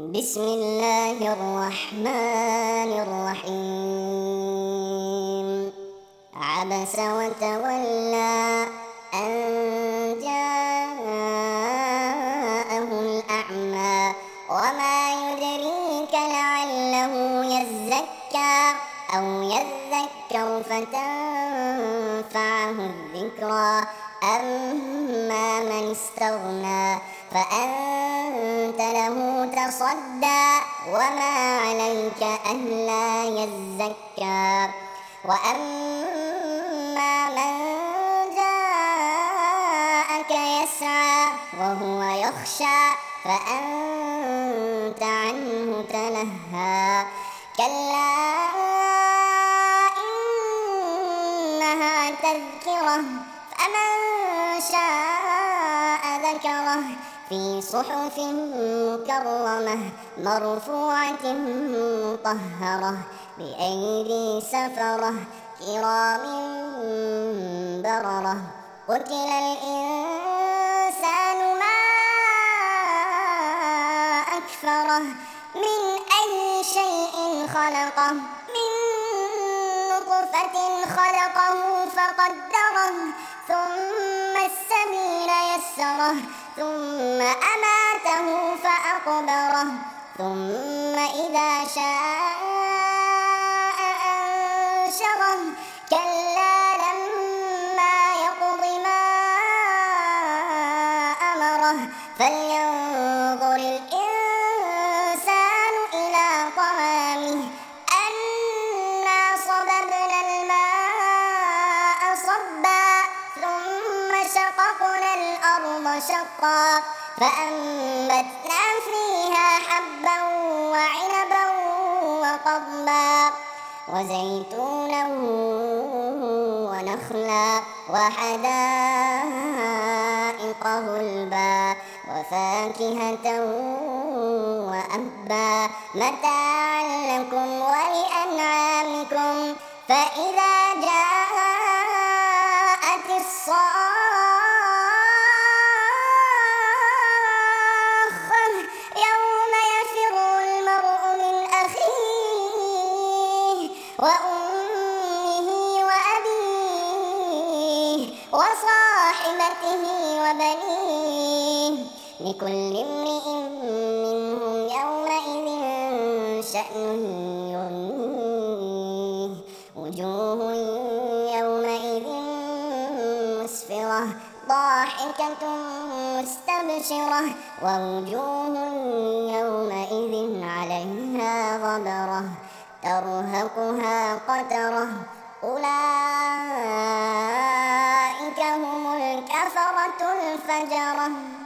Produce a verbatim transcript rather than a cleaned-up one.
بسم الله الرحمن الرحيم. عبس وتولى أن جاءه الأعمى وما يدريك لعله يزكى أو يذكر فتنفعه الذكرى. أما من استغنى فأنت له تصدى وما عليك ألا يزكى. وأما من جاءك يسعى وهو يخشى فأنت عنه تلهى. كلا إنها تذكرة فمن شاء ذكره في صحف مكرمة مرفوعة مطهرة بأيدي سفرة كرام بررة. قتل الإنسان ما أكفره من أي شيء خلقه من نطفة خلقه فقدره ثم السبيل يسره ثم أماته فأقبره ثم إذا شاء أنشره. كلا لما يقض ما أمره فلينظر الإنسان إلى طعامه أنا صببنا الماء صبا ثم شققنا الأرض شقا فأنبتنا فيها حبا وعنبا وقضبا وزيتونا ونخلا وحدائق غلبا وفاكهة وأبا متاعا لكم ولأنعامكم. فإذا جاءت الصاخة يوم يفر المرء من أخيه وأمه وأبيه وصاحبته وبنيه لكل امرئ منهم يومئذ شأن يغنيه. وجوه يومئذ مسفرة ضاحكة مستبشرة ووجوه يومئذ عليها غبرة ترهقها قترة. أولئك هم الكفرة الفجرة.